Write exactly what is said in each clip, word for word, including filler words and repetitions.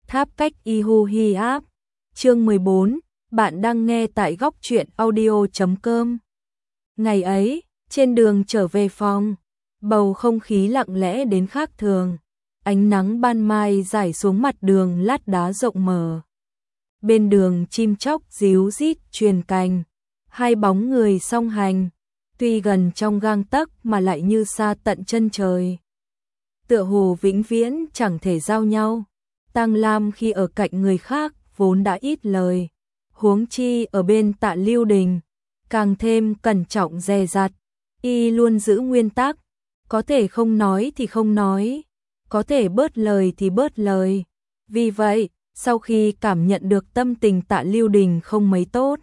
Tháp cách y hu hi áp. Chương mười bốn, bạn đang nghe tại góc truyện audio chấm com. Ngày ấy, trên đường trở về phòng, bầu không khí lặng lẽ đến khác thường. Ánh nắng ban mai rải xuống mặt đường lát đá rộng mở. Bên đường chim chóc ríu rít truyền cành, hai bóng người song hành, tuy gần trong gang tấc mà lại như xa tận chân trời. Tựa hồ vĩnh viễn chẳng thể giao nhau. Tang Lam khi ở cạnh người khác vốn đã ít lời, huống chi ở bên Tạ Lưu Đình, càng thêm cẩn trọng dè dặt. Y luôn giữ nguyên tắc, có thể không nói thì không nói, có thể bớt lời thì bớt lời. Vì vậy, sau khi cảm nhận được tâm tình Tạ Lưu Đình không mấy tốt,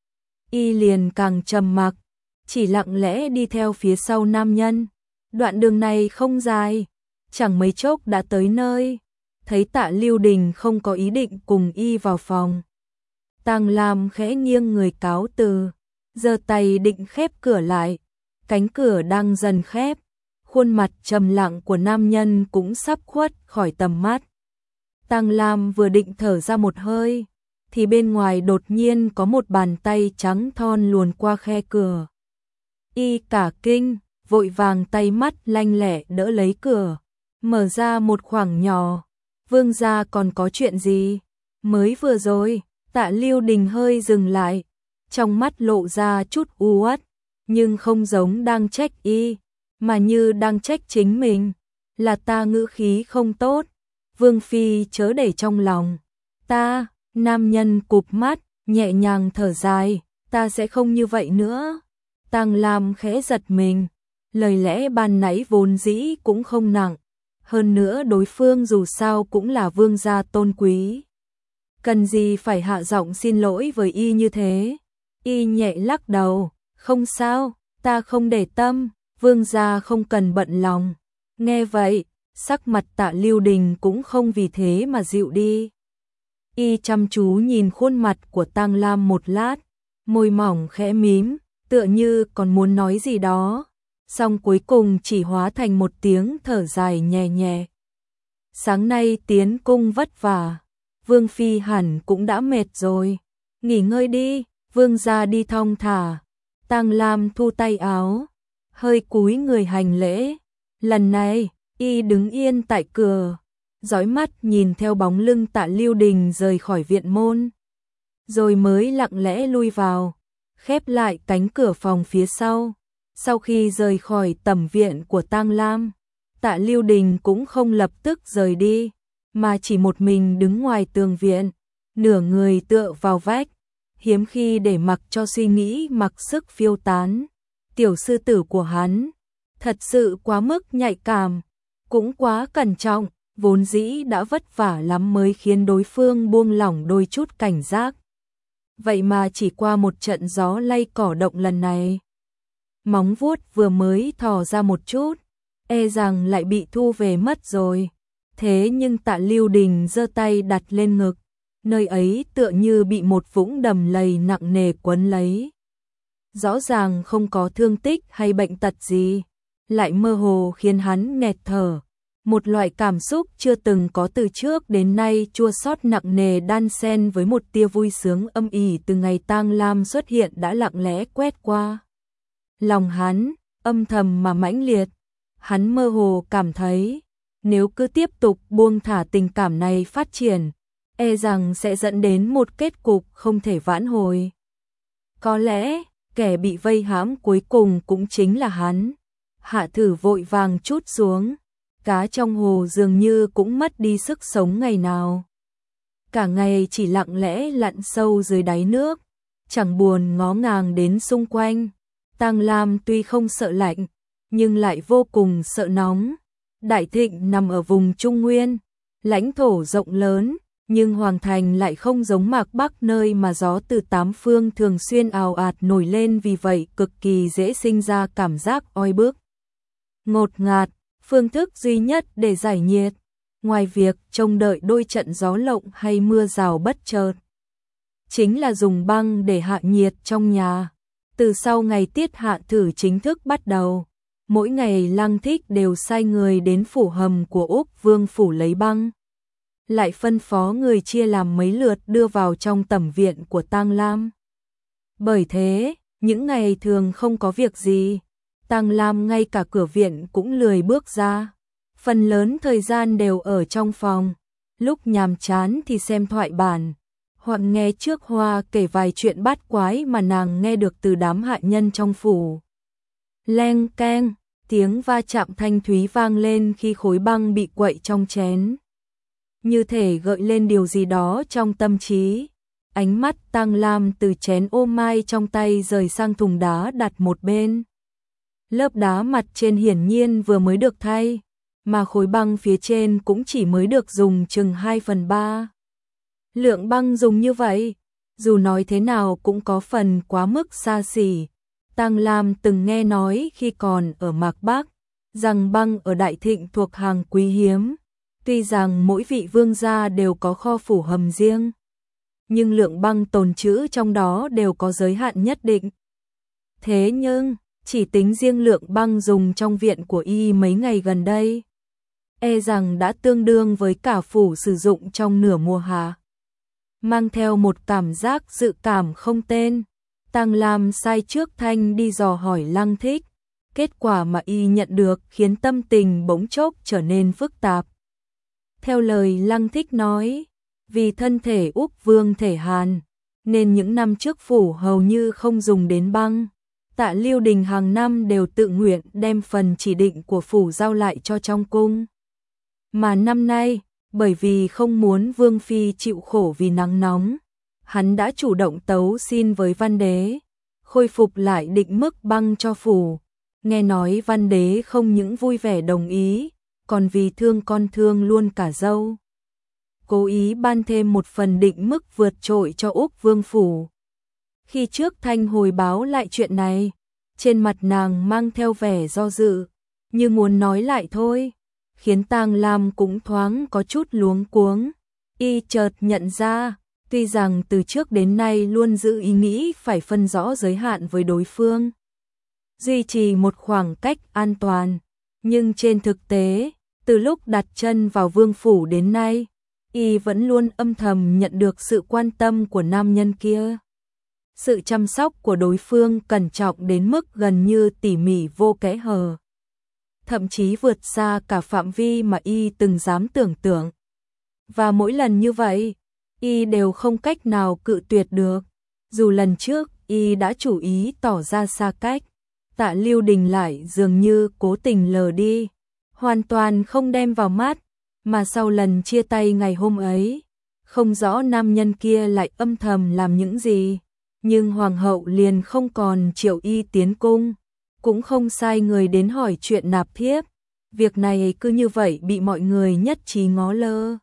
Y liền càng trầm mặc, chỉ lặng lẽ đi theo phía sau nam nhân. Đoạn đường này không dài, chẳng mấy chốc đã tới nơi. Thấy Tạ Lưu Đình không có ý định cùng Y vào phòng, Tang Lam khẽ nghiêng người cáo từ, giơ tay định khép cửa lại. Cánh cửa đang dần khép, khuôn mặt trầm lặng của nam nhân cũng sắp khuất khỏi tầm mắt. Tang Lam vừa định thở ra một hơi, thì bên ngoài đột nhiên có một bàn tay trắng thon luồn qua khe cửa. Y cả kinh, vội vàng tay mắt lanh lẹ đỡ lấy cửa, mở ra một khoảng nhỏ. Vương gia còn có chuyện gì? Mới vừa rồi, Tạ Lưu Đình hơi dừng lại, trong mắt lộ ra chút u uất, nhưng không giống đang trách Y, mà như đang trách chính mình. Là ta ngữ khí không tốt, Vương phi chớ để trong lòng. Ta, nam nhân cụp mắt, nhẹ nhàng thở dài, ta sẽ không như vậy nữa. Tang Lam khẽ giật mình, lời lẽ ban nãy vốn dĩ cũng không nặng. Hơn nữa đối phương dù sao cũng là vương gia tôn quý, cần gì phải hạ giọng xin lỗi với Y như thế. Y nhẹ lắc đầu, không sao, ta không để tâm, vương gia không cần bận lòng. Nghe vậy, sắc mặt Tạ Lưu Đình cũng không vì thế mà dịu đi. Y chăm chú nhìn khuôn mặt của Tang Lam một lát, môi mỏng khẽ mím, tựa như còn muốn nói gì đó, song cuối cùng chỉ hóa thành một tiếng thở dài nhẹ nhẹ. Sáng nay tiến cung vất vả, Vương phi hẳn cũng đã mệt rồi, nghỉ ngơi đi, vương gia đi thong thả. Tang Lam thu tay áo, hơi cúi người hành lễ. Lần này, Y đứng yên tại cửa, dõi mắt nhìn theo bóng lưng Tạ Lưu Đình rời khỏi viện môn, rồi mới lặng lẽ lui vào, khép lại cánh cửa phòng phía sau. Sau khi rời khỏi tầm viện của Tang Lam, Tạ Lưu Đình cũng không lập tức rời đi, mà chỉ một mình đứng ngoài tường viện, nửa người tựa vào vách, hiếm khi để mặc cho suy nghĩ mặc sức phiêu tán. Tiểu sư tử của hắn thật sự quá mức nhạy cảm, cũng quá cẩn trọng, vốn dĩ đã vất vả lắm mới khiến đối phương buông lỏng đôi chút cảnh giác. Vậy mà chỉ qua một trận gió lay cỏ động lần này, móng vuốt vừa mới thò ra một chút, e rằng lại bị thu về mất rồi. Thế nhưng Tạ Lưu Đình giơ tay đặt lên ngực, nơi ấy tựa như bị một vũng đầm lầy nặng nề quấn lấy. Rõ ràng không có thương tích hay bệnh tật gì, lại mơ hồ khiến hắn nghẹt thở. Một loại cảm xúc chưa từng có từ trước đến nay chua xót nặng nề đan xen với một tia vui sướng âm ỉ từ ngày Tang Lam xuất hiện đã lặng lẽ quét qua lòng hắn, âm thầm mà mãnh liệt. Hắn mơ hồ cảm thấy, nếu cứ tiếp tục buông thả tình cảm này phát triển, e rằng sẽ dẫn đến một kết cục không thể vãn hồi. Có lẽ, kẻ bị vây hãm cuối cùng cũng chính là hắn. Hạ Thử vội vàng trút xuống, cá trong hồ dường như cũng mất đi sức sống ngày nào. Cả ngày chỉ lặng lẽ lặn sâu dưới đáy nước, chẳng buồn ngó ngàng đến xung quanh. Tang Lam tuy không sợ lạnh, nhưng lại vô cùng sợ nóng. Đại Thịnh nằm ở vùng Trung Nguyên, lãnh thổ rộng lớn, nhưng Hoàng Thành lại không giống Mạc Bắc nơi mà gió từ tám phương thường xuyên ào ạt nổi lên, vì vậy cực kỳ dễ sinh ra cảm giác oi bức, ngột ngạt. Phương thức duy nhất để giải nhiệt, ngoài việc trông đợi đôi trận gió lộng hay mưa rào bất chợt, chính là dùng băng để hạ nhiệt trong nhà. Từ sau ngày tiết Hạ Thử chính thức bắt đầu, mỗi ngày Lăng Thích đều sai người đến phủ hầm của Úc Vương phủ lấy băng. lại phân phó người chia làm mấy lượt đưa vào trong tẩm viện của Tang Lam. Bởi thế, những ngày thường không có việc gì, Tang Lam ngay cả cửa viện cũng lười bước ra, phần lớn thời gian đều ở trong phòng, lúc nhàm chán thì xem thoại bản, hoặc nghe Trước Hoa kể vài chuyện bát quái mà nàng nghe được từ đám hạ nhân trong phủ. Leng keng, tiếng va chạm thanh thúy vang lên khi khối băng bị quậy trong chén, như thể gợi lên điều gì đó trong tâm trí. Ánh mắt Tang Lam từ chén ô mai trong tay rời sang thùng đá đặt một bên. Lớp đá mặt trên hiển nhiên vừa mới được thay, mà khối băng phía trên cũng chỉ mới được dùng chừng hai phần ba. Lượng băng dùng như vậy, dù nói thế nào cũng có phần quá mức xa xỉ. Tang Lam từng nghe nói khi còn ở Mạc Bắc, rằng băng ở Đại Thịnh thuộc hàng quý hiếm. Tuy rằng mỗi vị vương gia đều có kho phủ hầm riêng, nhưng lượng băng tồn trữ trong đó đều có giới hạn nhất định. Thế nhưng, chỉ tính riêng lượng băng dùng trong viện của y mấy ngày gần đây, e rằng đã tương đương với cả phủ sử dụng trong nửa mùa hạ. Mang theo một cảm giác dự cảm không tên, Tang Lam sai Trước Thanh đi dò hỏi Lăng Thích. Kết quả mà y nhận được khiến tâm tình bỗng chốc trở nên phức tạp. Theo lời Lăng Thích nói, vì thân thể Úc Vương thể hàn, nên những năm trước phủ hầu như không dùng đến băng. Tạ Lưu Đình hàng năm đều tự nguyện đem phần chỉ định của phủ giao lại cho trong cung. Mà năm nay, bởi vì không muốn Vương Phi chịu khổ vì nắng nóng, hắn đã chủ động tấu xin với Văn Đế, khôi phục lại định mức băng cho phủ. Nghe nói Văn Đế không những vui vẻ đồng ý, còn vì thương con thương luôn cả dâu, cố ý ban thêm một phần định mức vượt trội cho Úc Vương phủ. Khi Trước Thanh hồi báo lại chuyện này, trên mặt nàng mang theo vẻ do dự, như muốn nói lại thôi, khiến Tang Lam cũng thoáng có chút luống cuống. Y chợt nhận ra, tuy rằng từ trước đến nay luôn giữ ý nghĩ phải phân rõ giới hạn với đối phương, duy trì một khoảng cách an toàn, nhưng trên thực tế, từ lúc đặt chân vào vương phủ đến nay, y vẫn luôn âm thầm nhận được sự quan tâm của nam nhân kia. Sự chăm sóc của đối phương cẩn trọng đến mức gần như tỉ mỉ vô kẽ hở, thậm chí vượt xa cả phạm vi mà y từng dám tưởng tượng. Và mỗi lần như vậy, y đều không cách nào cự tuyệt được. Dù lần trước y đã chủ ý tỏ ra xa cách, Tạ Lưu Đình lại dường như cố tình lờ đi, hoàn toàn không đem vào mắt. Mà sau lần chia tay ngày hôm ấy, không rõ nam nhân kia lại âm thầm làm những gì, nhưng hoàng hậu liền không còn triệu y tiến cung, cũng không sai người đến hỏi chuyện nạp thiếp. Việc này cứ như vậy bị mọi người nhất trí ngó lơ.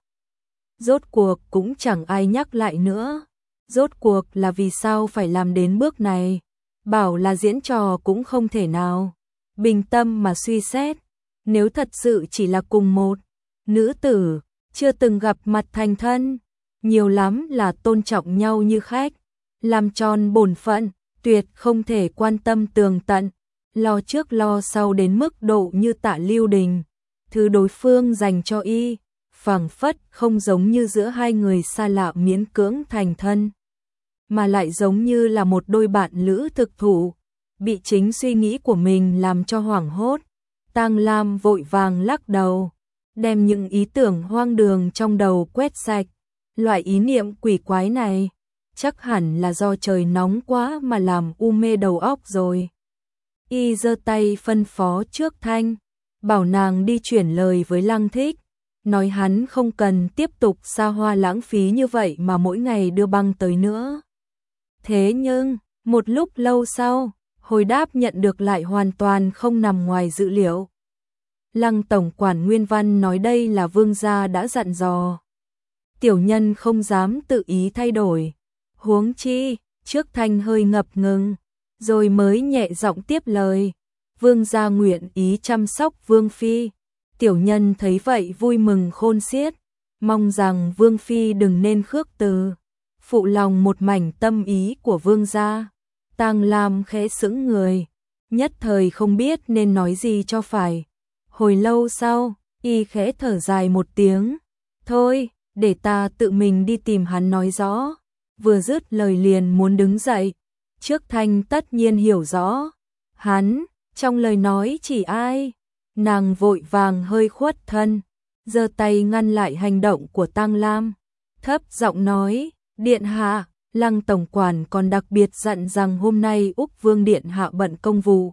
Rốt cuộc cũng chẳng ai nhắc lại nữa. Rốt cuộc là vì sao phải làm đến bước này? Bảo là diễn trò cũng không thể nào. Bình tâm mà suy xét, nếu thật sự chỉ là cùng một nữ tử, chưa từng gặp mặt thành thân, nhiều lắm là tôn trọng nhau như khách, làm tròn bổn phận, tuyệt không thể quan tâm tường tận, lo trước lo sau đến mức độ như Tạ Lưu Đình. Thứ đối phương dành cho y, phảng phất không giống như giữa hai người xa lạ miễn cưỡng thành thân, mà lại giống như là một đôi bạn lữ thực thụ, bị chính suy nghĩ của mình làm cho hoảng hốt. Tang Lam vội vàng lắc đầu, đem những ý tưởng hoang đường trong đầu quét sạch. Loại ý niệm quỷ quái này, chắc hẳn là do trời nóng quá mà làm u mê đầu óc rồi. Y giơ tay phân phó Trước Thanh, bảo nàng đi chuyển lời với Lăng Thích, nói hắn không cần tiếp tục xa hoa lãng phí như vậy mà mỗi ngày đưa băng tới nữa. Thế nhưng, một lúc lâu sau, hồi đáp nhận được lại hoàn toàn không nằm ngoài dự liệu. Lăng tổng quản Nguyên Văn nói đây là vương gia đã dặn dò, tiểu nhân không dám tự ý thay đổi. Huống chi, Trước Thanh hơi ngập ngừng, rồi mới nhẹ giọng tiếp lời, vương gia nguyện ý chăm sóc vương phi, tiểu nhân thấy vậy vui mừng khôn xiết, mong rằng vương phi đừng nên khước từ, phụ lòng một mảnh tâm ý của vương gia. Tang Lam khẽ sững người, nhất thời không biết nên nói gì cho phải. Hồi lâu sau, y khẽ thở dài một tiếng, thôi, để ta tự mình đi tìm hắn nói rõ. Vừa dứt lời liền muốn đứng dậy. Trước Thanh tất nhiên hiểu rõ. Hắn, trong lời nói chỉ ai. Nàng vội vàng hơi khuất thân, giơ tay ngăn lại hành động của Tang Lam. Thấp giọng nói, điện hạ, Lăng tổng quản còn đặc biệt dặn rằng hôm nay Úc Vương điện hạ bận công vụ,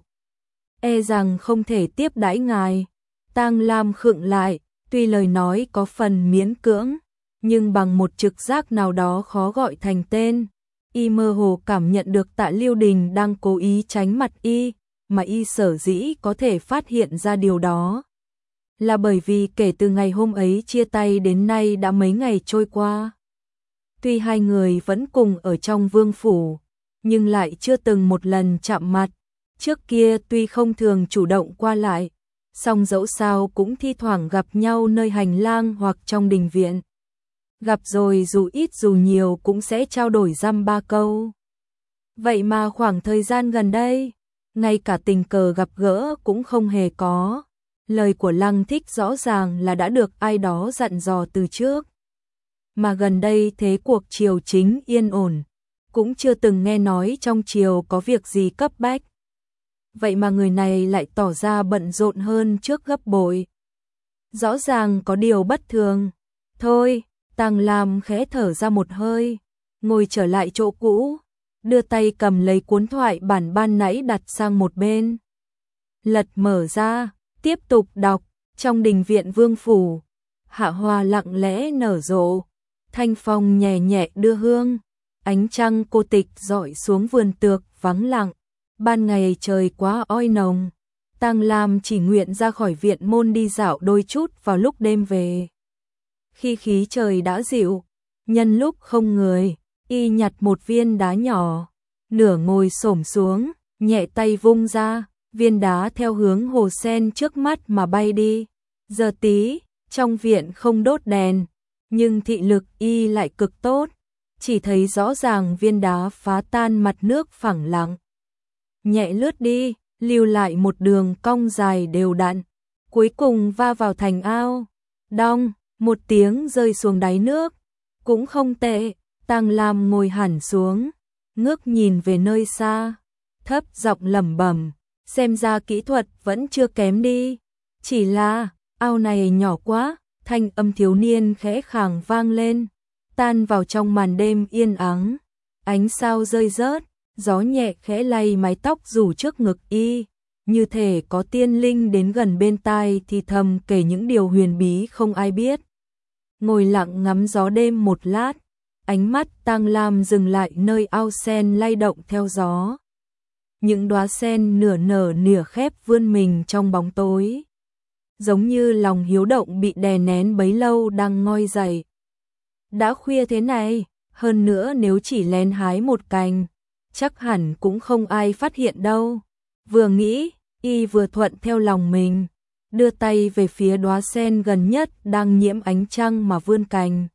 e rằng không thể tiếp đãi ngài. Tang Lam khựng lại, tuy lời nói có phần miễn cưỡng, nhưng bằng một trực giác nào đó khó gọi thành tên, y mơ hồ cảm nhận được Tạ Lưu Đình đang cố ý tránh mặt y, mà y sở dĩ có thể phát hiện ra điều đó là bởi vì kể từ ngày hôm ấy chia tay đến nay đã mấy ngày trôi qua. Tuy hai người vẫn cùng ở trong vương phủ, nhưng lại chưa từng một lần chạm mặt. Trước kia tuy không thường chủ động qua lại, song dẫu sao cũng thi thoảng gặp nhau nơi hành lang hoặc trong đình viện. Gặp rồi dù ít dù nhiều cũng sẽ trao đổi dăm ba câu. Vậy mà khoảng thời gian gần đây, ngay cả tình cờ gặp gỡ cũng không hề có. Lời của Lăng Thích rõ ràng là đã được ai đó dặn dò từ trước. Mà gần đây thế cuộc triều chính yên ổn, cũng chưa từng nghe nói trong triều có việc gì cấp bách. Vậy mà người này lại tỏ ra bận rộn hơn trước gấp bội. Rõ ràng có điều bất thường. Thôi, Tang Lam khẽ thở ra một hơi, ngồi trở lại chỗ cũ, đưa tay cầm lấy cuốn thoại bản ban nãy đặt sang một bên. Lật mở ra, tiếp tục đọc. Trong đình viện vương phủ, hạ hoa lặng lẽ nở rộ, thanh phong nhẹ nhẹ đưa hương, ánh trăng cô tịch rọi xuống vườn tược vắng lặng. Ban ngày trời quá oi nồng, Tang Lam chỉ nguyện ra khỏi viện môn đi dạo đôi chút vào lúc đêm về. Khi khí trời đã dịu, nhân lúc không người, y nhặt một viên đá nhỏ, nửa ngồi xổm xuống, nhẹ tay vung ra, viên đá theo hướng hồ sen trước mắt mà bay đi. Giờ tí, trong viện không đốt đèn, nhưng thị lực y lại cực tốt, chỉ thấy rõ ràng viên đá phá tan mặt nước phẳng lặng, nhẹ lướt đi, lưu lại một đường cong dài đều đặn, cuối cùng va vào thành ao. Đong, một tiếng rơi xuống đáy nước, cũng không tệ. Tang Lam ngồi hẳn xuống, ngước nhìn về nơi xa, thấp giọng lẩm bẩm, xem ra kỹ thuật vẫn chưa kém đi, chỉ là ao này nhỏ quá. Thanh âm thiếu niên khẽ khàng vang lên, tan vào trong màn đêm yên ắng. Ánh sao rơi rớt, gió nhẹ khẽ lay mái tóc rủ trước ngực y, như thể có tiên linh đến gần bên tai thì thầm kể những điều huyền bí không ai biết. Ngồi lặng ngắm gió đêm một lát, ánh mắt Tang Lam dừng lại nơi ao sen lay động theo gió. Những đóa sen nửa nở nửa khép vươn mình trong bóng tối, giống như lòng hiếu động bị đè nén bấy lâu đang ngoi dậy. Đã khuya thế này, hơn nữa nếu chỉ lén hái một cành, chắc hẳn cũng không ai phát hiện đâu. Vừa nghĩ, y vừa thuận theo lòng mình, đưa tay về phía đóa sen gần nhất đang nhiễm ánh trăng mà vươn cành.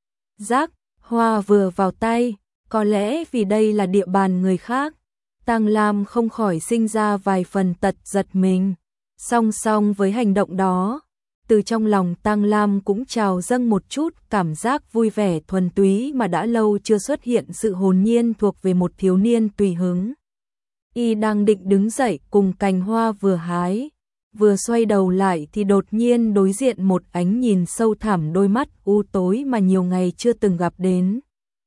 Rắc, hoa vừa vào tay, có lẽ vì đây là địa bàn người khác, Tang Lam không khỏi sinh ra vài phần tật giật mình. Song song với hành động đó, từ trong lòng Tang Lam cũng trào dâng một chút cảm giác vui vẻ thuần túy mà đã lâu chưa xuất hiện, sự hồn nhiên thuộc về một thiếu niên tùy hứng. Y đang định đứng dậy cùng cành hoa vừa hái, vừa xoay đầu lại thì đột nhiên đối diện một ánh nhìn sâu thẳm, đôi mắt u tối mà nhiều ngày chưa từng gặp đến.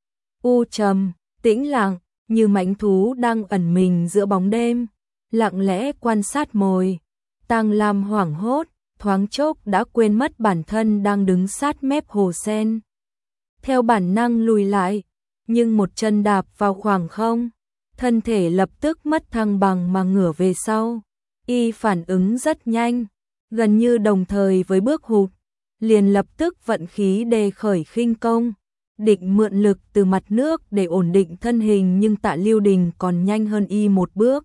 U trầm, tĩnh lặng, như mãnh thú đang ẩn mình giữa bóng đêm, lặng lẽ quan sát mồi. Tang Lam hoảng hốt, thoáng chốc đã quên mất bản thân đang đứng sát mép hồ sen. Theo bản năng lùi lại, nhưng một chân đạp vào khoảng không, thân thể lập tức mất thăng bằng mà ngửa về sau. Y phản ứng rất nhanh, gần như đồng thời với bước hụt, liền lập tức vận khí đề khởi khinh công, định mượn lực từ mặt nước để ổn định thân hình, nhưng Tạ Lưu Đình còn nhanh hơn y một bước.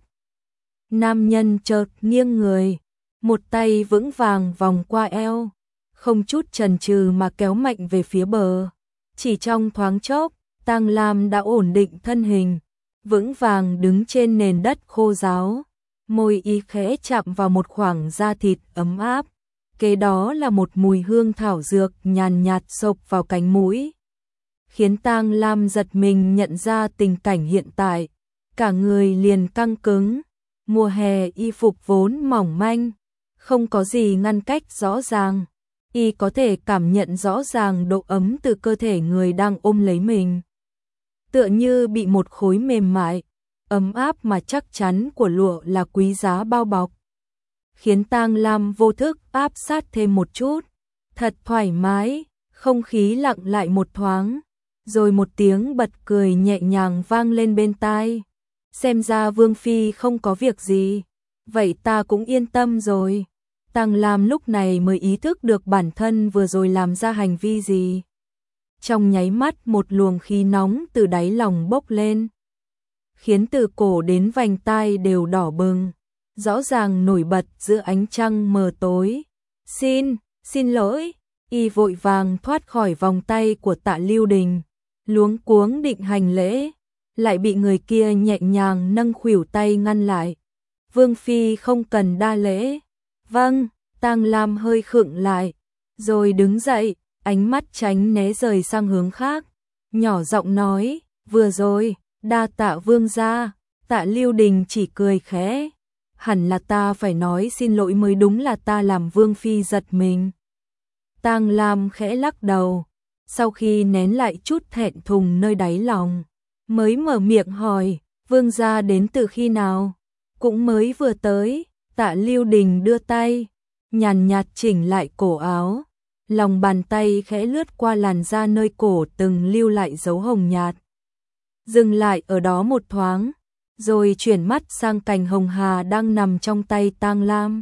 Nam nhân chợt nghiêng người, một tay vững vàng vòng qua eo, không chút chần chừ mà kéo mạnh về phía bờ. Chỉ trong thoáng chốc, Tang Lam đã ổn định thân hình, vững vàng đứng trên nền đất khô ráo, môi y khẽ chạm vào một khoảng da thịt ấm áp, kế đó là một mùi hương thảo dược nhàn nhạt xộc vào cánh mũi, khiến Tang Lam giật mình nhận ra tình cảnh hiện tại, cả người liền căng cứng. Mùa hè y phục vốn mỏng manh, không có gì ngăn cách rõ ràng, y có thể cảm nhận rõ ràng độ ấm từ cơ thể người đang ôm lấy mình. Tựa như bị một khối mềm mại, ấm áp mà chắc chắn của lụa là quý giá bao bọc, khiến Tang Lam vô thức áp sát thêm một chút. Thật thoải mái, không khí lặng lại một thoáng, rồi một tiếng bật cười nhẹ nhàng vang lên bên tai. Xem ra Vương Phi không có việc gì, vậy ta cũng yên tâm rồi. Tang Lam lúc này mới ý thức được bản thân vừa rồi làm ra hành vi gì. Trong nháy mắt một luồng khí nóng từ đáy lòng bốc lên, khiến từ cổ đến vành tai đều đỏ bừng, rõ ràng nổi bật giữa ánh trăng mờ tối. Xin, xin lỗi, y vội vàng thoát khỏi vòng tay của Tạ Lưu Đình, luống cuống định hành lễ, lại bị người kia nhẹ nhàng nâng khuỷu tay ngăn lại. Vương Phi không cần đa lễ. Vâng, Tang Lam hơi khựng lại, rồi đứng dậy, ánh mắt tránh né rời sang hướng khác, nhỏ giọng nói, vừa rồi, đa tạ vương gia. Tạ Lưu Đình chỉ cười khẽ, hẳn là ta phải nói xin lỗi mới đúng, là ta làm Vương Phi giật mình. Tang Lam khẽ lắc đầu, sau khi nén lại chút thẹn thùng nơi đáy lòng, mới mở miệng hỏi, vương gia đến từ khi nào? Cũng mới vừa tới. Tạ Lưu Đình đưa tay, nhàn nhạt chỉnh lại cổ áo, lòng bàn tay khẽ lướt qua làn da nơi cổ từng lưu lại dấu hồng nhạt. Dừng lại ở đó một thoáng, rồi chuyển mắt sang cành hồng hà đang nằm trong tay Tang Lam.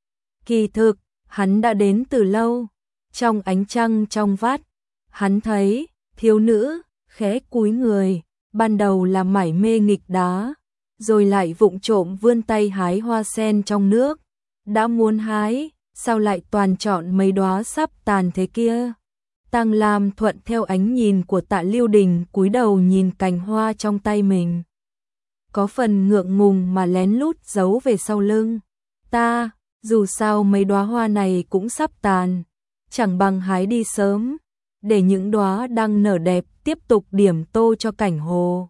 Kỳ thực, hắn đã đến từ lâu. Trong ánh trăng trong vắt, hắn thấy thiếu nữ khẽ cúi người, ban đầu là mải mê nghịch đá, rồi lại vụng trộm vươn tay hái hoa sen trong nước. Đã muốn hái, sao lại toàn chọn mấy đóa sắp tàn thế kia? Tang Lam thuận theo ánh nhìn của Tạ Lưu Đình, cúi đầu nhìn cành hoa trong tay mình, có phần ngượng ngùng mà lén lút giấu về sau lưng. Ta, dù sao mấy đóa hoa này cũng sắp tàn, chẳng bằng hái đi sớm, để những đóa đang nở đẹp tiếp tục điểm tô cho cảnh hồ.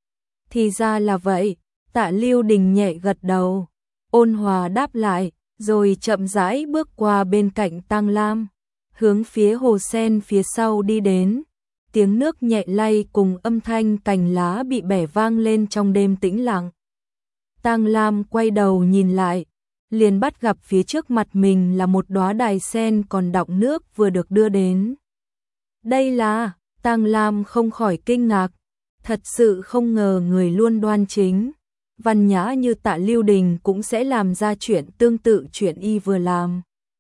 Thì ra là vậy. Tạ Lưu Đình nhẹ gật đầu, ôn hòa đáp lại, rồi chậm rãi bước qua bên cạnh Tang Lam, hướng phía hồ sen phía sau đi đến. Tiếng nước nhẹ lay cùng âm thanh cành lá bị bẻ vang lên trong đêm tĩnh lặng. Tang Lam quay đầu nhìn lại, liền bắt gặp phía trước mặt mình là một đóa đài sen còn đọng nước vừa được đưa đến. Đây là, Tang Lam không khỏi kinh ngạc, thật sự không ngờ người luôn đoan chính, văn nhã như Tạ Lưu Đình cũng sẽ làm ra chuyện tương tự chuyện y vừa làm.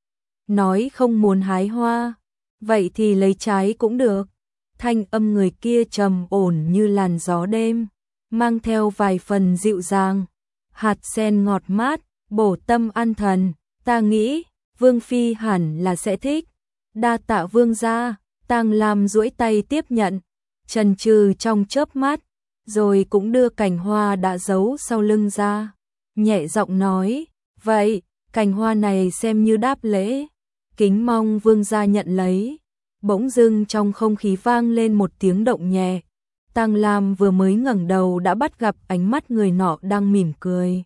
Nói không muốn hái hoa, vậy thì lấy trái cũng được. Thanh âm người kia trầm ổn như làn gió đêm, mang theo vài phần dịu dàng. Hạt sen ngọt mát, bổ tâm an thần, ta nghĩ Vương Phi hẳn là sẽ thích. Đa tạ vương gia. Tang Lam duỗi tay tiếp nhận, chần chừ trong chớp mắt, rồi cũng đưa cành hoa đã giấu sau lưng ra, nhẹ giọng nói, vậy, cành hoa này xem như đáp lễ, kính mong vương gia nhận lấy. Bỗng dưng trong không khí vang lên một tiếng động nhẹ, Tang Lam vừa mới ngẩng đầu đã bắt gặp ánh mắt người nọ đang mỉm cười.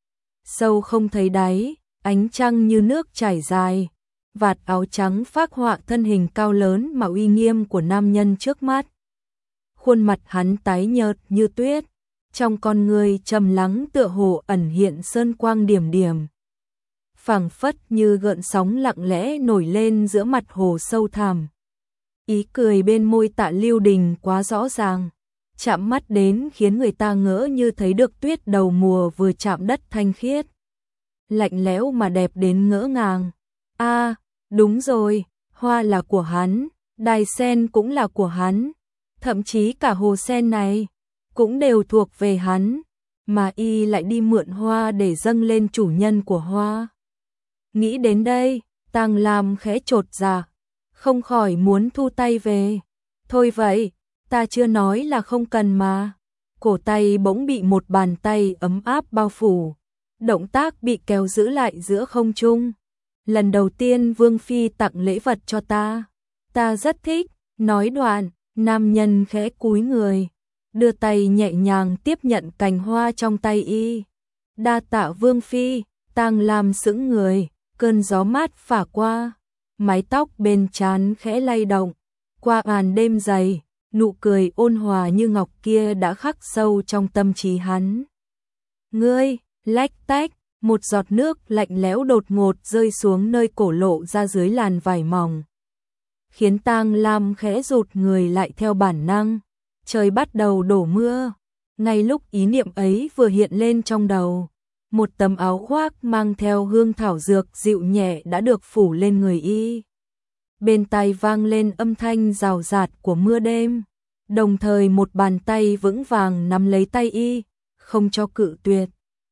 Sâu không thấy đáy, ánh trăng như nước chảy dài, vạt áo trắng phác họa thân hình cao lớn mà uy nghiêm của nam nhân trước mắt. Khuôn mặt hắn tái nhợt như tuyết, trong con người trầm lắng tựa hồ ẩn hiện sơn quang điểm điểm, phảng phất như gợn sóng lặng lẽ nổi lên giữa mặt hồ sâu thẳm. Ý cười bên môi Tạ Lưu Đình quá rõ ràng, chạm mắt đến khiến người ta ngỡ như thấy được tuyết đầu mùa vừa chạm đất thanh khiết, lạnh lẽo mà đẹp đến ngỡ ngàng. A, à, đúng rồi, hoa là của hắn, đài sen cũng là của hắn, thậm chí cả hồ sen này cũng đều thuộc về hắn, mà y lại đi mượn hoa để dâng lên chủ nhân của hoa. Nghĩ đến đây, Tang Lam khẽ chột dạ, không khỏi muốn thu tay về. Thôi vậy, ta chưa nói là không cần mà. Cổ tay bỗng bị một bàn tay ấm áp bao phủ, động tác bị kéo giữ lại giữa không trung. lần đầu tiên Vương Phi tặng lễ vật cho ta. Ta rất thích, nói đoạn, nam nhân khẽ cúi người, đưa tay nhẹ nhàng tiếp nhận cành hoa trong tay y. Đa tạ Vương Phi, Tang Lam sững người, cơn gió mát phả qua, mái tóc bên trán khẽ lay động, qua màn đêm dày, nụ cười ôn hòa như ngọc kia đã khắc sâu trong tâm trí hắn. Ngươi, lách tách, một giọt nước lạnh lẽo đột ngột rơi xuống nơi cổ lộ ra dưới làn vải mỏng, khiến Tang Lam khẽ rụt người lại theo bản năng. Trời bắt đầu đổ mưa, ngay lúc ý niệm ấy vừa hiện lên trong đầu, một tấm áo khoác mang theo hương thảo dược dịu nhẹ đã được phủ lên người y. Bên tai vang lên âm thanh rào rạt của mưa đêm, đồng thời một bàn tay vững vàng nắm lấy tay y, không cho cự tuyệt.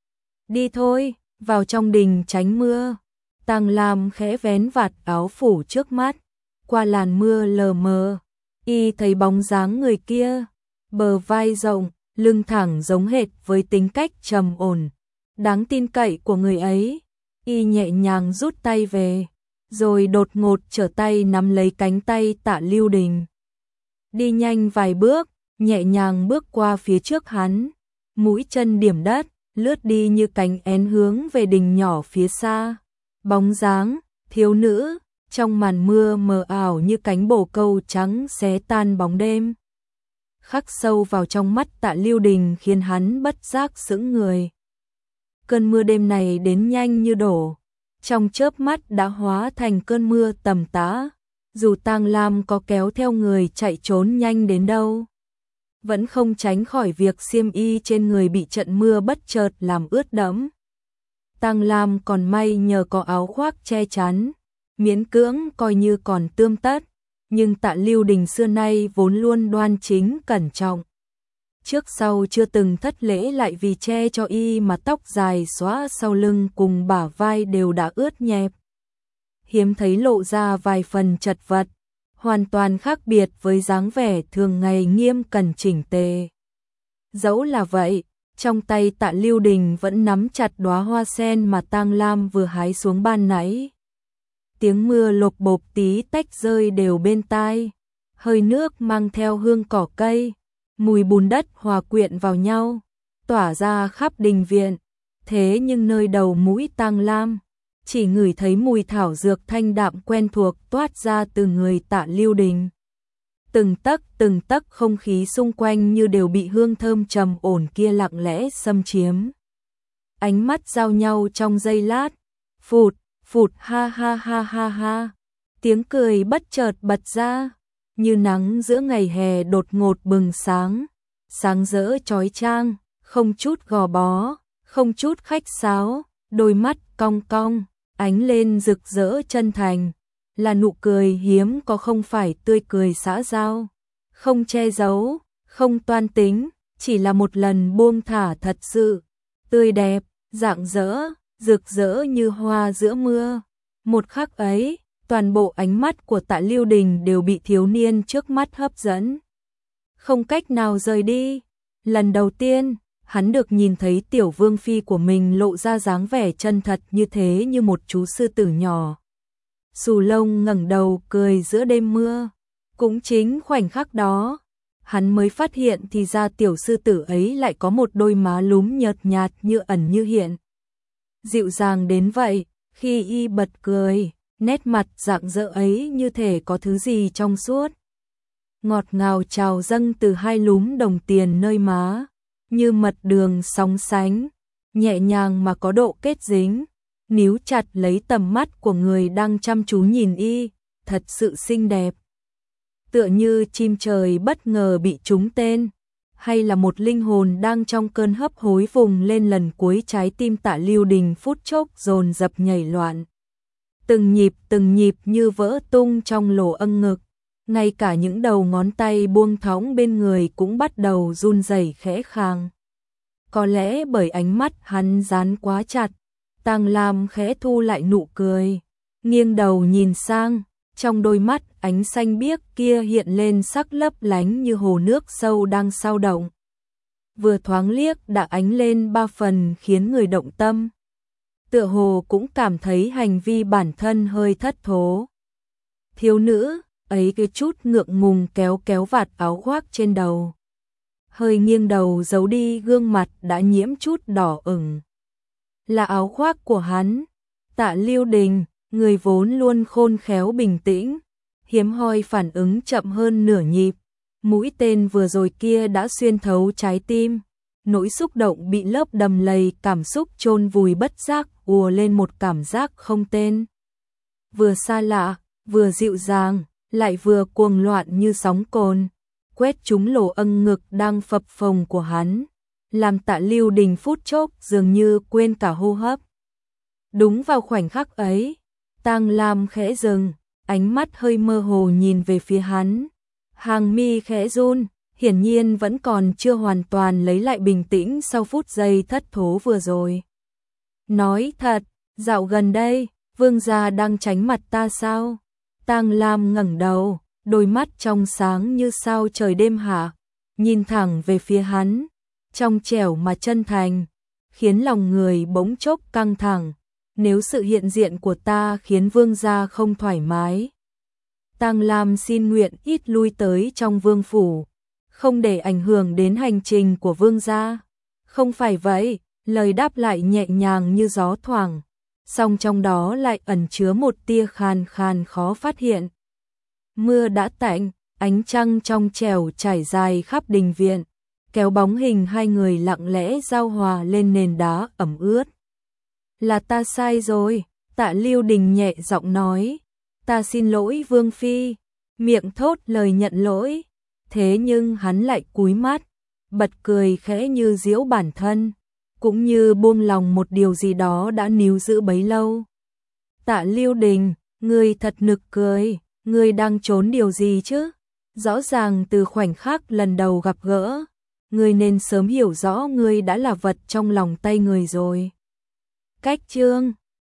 Đi thôi, vào trong đình tránh mưa. Tang Lam khẽ vén vạt áo phủ trước mắt, qua làn mưa lờ mờ, y thấy bóng dáng người kia, bờ vai rộng, lưng thẳng giống hệt với tính cách trầm ổn, đáng tin cậy của người ấy. Y nhẹ nhàng rút tay về, rồi đột ngột trở tay nắm lấy cánh tay Tạ Lưu Đình. Đi nhanh vài bước, nhẹ nhàng bước qua phía trước hắn, mũi chân điểm đất, lướt đi như cánh én hướng về đình nhỏ phía xa. Bóng dáng, thiếu nữ, trong màn mưa mờ ảo như cánh bồ câu trắng xé tan bóng đêm, khắc sâu vào trong mắt Tạ Lưu Đình khiến hắn bất giác sững người. Cơn mưa đêm này đến nhanh như đổ, trong chớp mắt đã hóa thành cơn mưa tầm tã. Dù Tang Lam có kéo theo người chạy trốn nhanh đến đâu, vẫn không tránh khỏi việc xiêm y trên người bị trận mưa bất chợt làm ướt đẫm. Tang Lam còn may nhờ có áo khoác che chắn, miễn cưỡng coi như còn tươm tất, nhưng Tạ Lưu Đình xưa nay vốn luôn đoan chính cẩn trọng, trước sau chưa từng thất lễ, lại vì che cho y mà tóc dài xõa sau lưng cùng bả vai đều đã ướt nhẹp, hiếm thấy lộ ra vài phần chật vật, hoàn toàn khác biệt với dáng vẻ thường ngày nghiêm cẩn chỉnh tề. Dẫu là vậy, trong tay Tạ Lưu Đình vẫn nắm chặt đóa hoa sen mà Tang Lam vừa hái xuống ban nãy. Tiếng mưa lộp bộp tí tách rơi đều bên tai, hơi nước mang theo hương cỏ cây, mùi bùn đất hòa quyện vào nhau, tỏa ra khắp đình viện. Thế nhưng nơi đầu mũi Tang Lam chỉ ngửi thấy mùi thảo dược thanh đạm quen thuộc toát ra từ người Tạ Lưu Đình. Từng tấc từng tấc không khí xung quanh như đều bị hương thơm trầm ổn kia lặng lẽ xâm chiếm. Ánh mắt giao nhau trong giây lát, phụt, phụt ha ha ha ha ha, tiếng cười bất chợt bật ra, như nắng giữa ngày hè đột ngột bừng sáng, sáng rỡ chói chang, không chút gò bó, không chút khách sáo, đôi mắt cong cong, ánh lên rực rỡ chân thành, là nụ cười hiếm có, không phải tươi cười xã giao, không che giấu, không toan tính, chỉ là một lần buông thả thật sự, tươi đẹp, rạng rỡ, rực rỡ như hoa giữa mưa. Một khắc ấy, toàn bộ ánh mắt của Tạ Lưu Đình đều bị thiếu niên trước mắt hấp dẫn, không cách nào rời đi. Lần đầu tiên, hắn được nhìn thấy tiểu vương phi của mình lộ ra dáng vẻ chân thật như thế, như một chú sư tử nhỏ. Xù lông ngẩng đầu cười giữa đêm mưa. Cũng chính khoảnh khắc đó, hắn mới phát hiện thì ra tiểu sư tử ấy lại có một đôi má lúm nhợt nhạt như ẩn như hiện. Dịu dàng đến vậy, khi y bật cười, nét mặt rạng rỡ ấy như thể có thứ gì trong suốt, ngọt ngào trào dâng từ hai lúm đồng tiền nơi má, như mật đường sóng sánh, nhẹ nhàng mà có độ kết dính, níu chặt lấy tầm mắt của người đang chăm chú nhìn y, thật sự xinh đẹp. Tựa như chim trời bất ngờ bị trúng tên, hay là một linh hồn đang trong cơn hấp hối vùng lên lần cuối. Trái tim Tạ Lưu Đình phút chốc dồn dập nhảy loạn, từng nhịp từng nhịp như vỡ tung trong lỗ âng ngực, ngay cả những đầu ngón tay buông thõng bên người cũng bắt đầu run rẩy khẽ khàng. Có lẽ bởi ánh mắt hắn dán quá chặt, Tang Lam khẽ thu lại nụ cười, nghiêng đầu nhìn sang, trong đôi mắt ánh xanh biếc kia hiện lên sắc lấp lánh như hồ nước sâu đang sao động. Vừa thoáng liếc đã ánh lên ba phần khiến người động tâm. tựa hồ cũng cảm thấy hành vi bản thân hơi thất thố. Thiếu nữ ấy cái chút ngượng ngùng kéo kéo vạt áo khoác trên đầu. Hơi nghiêng đầu giấu đi gương mặt đã nhiễm chút đỏ ửng. Là áo khoác của hắn. Tạ Lưu Đình, người vốn luôn khôn khéo bình tĩnh, hiếm hoi phản ứng chậm hơn nửa nhịp. Mũi tên vừa rồi kia đã xuyên thấu trái tim. Nỗi xúc động bị lớp đầm lầy cảm xúc chôn vùi bất giác ùa lên một cảm giác không tên. Vừa xa lạ, vừa dịu dàng, lại vừa cuồng loạn như sóng cồn, quét trúng lỗ âng ngực đang phập phồng của hắn, làm Tạ Lưu Đình phút chốc dường như quên cả hô hấp. Đúng vào khoảnh khắc ấy, Tang Lam khẽ dừng, ánh mắt hơi mơ hồ nhìn về phía hắn. Hàng mi khẽ run, hiển nhiên vẫn còn chưa hoàn toàn lấy lại bình tĩnh sau phút giây thất thố vừa rồi. Nói thật, dạo gần đây, vương gia đang tránh mặt ta sao? Tang Lam ngẩng đầu, đôi mắt trong sáng như sao trời đêm hạ, nhìn thẳng về phía hắn, trong trẻo mà chân thành, khiến lòng người bỗng chốc căng thẳng. Nếu sự hiện diện của ta khiến vương gia không thoải mái, Tang Lam xin nguyện ít lui tới trong vương phủ, không để ảnh hưởng đến hành trình của vương gia. Không phải vậy, lời đáp lại nhẹ nhàng như gió thoảng, song trong đó lại ẩn chứa một tia khàn khàn khó phát hiện. Mưa đã tạnh, ánh trăng trong trẻo trải dài khắp đình viện, kéo bóng hình hai người lặng lẽ giao hòa lên nền đá ẩm ướt. Là ta sai rồi, Tạ Lưu Đình nhẹ giọng nói. Ta xin lỗi vương phi, miệng thốt lời nhận lỗi. Thế nhưng hắn lại cúi mắt, bật cười khẽ như giễu bản thân, cũng như buông lòng một điều gì đó đã níu giữ bấy lâu. Tạ Lưu Đình, ngươi thật nực cười, ngươi đang trốn điều gì chứ? Rõ ràng từ khoảnh khắc lần đầu gặp gỡ, ngươi nên sớm hiểu rõ ngươi đã là vật trong lòng tay người rồi. Cách chương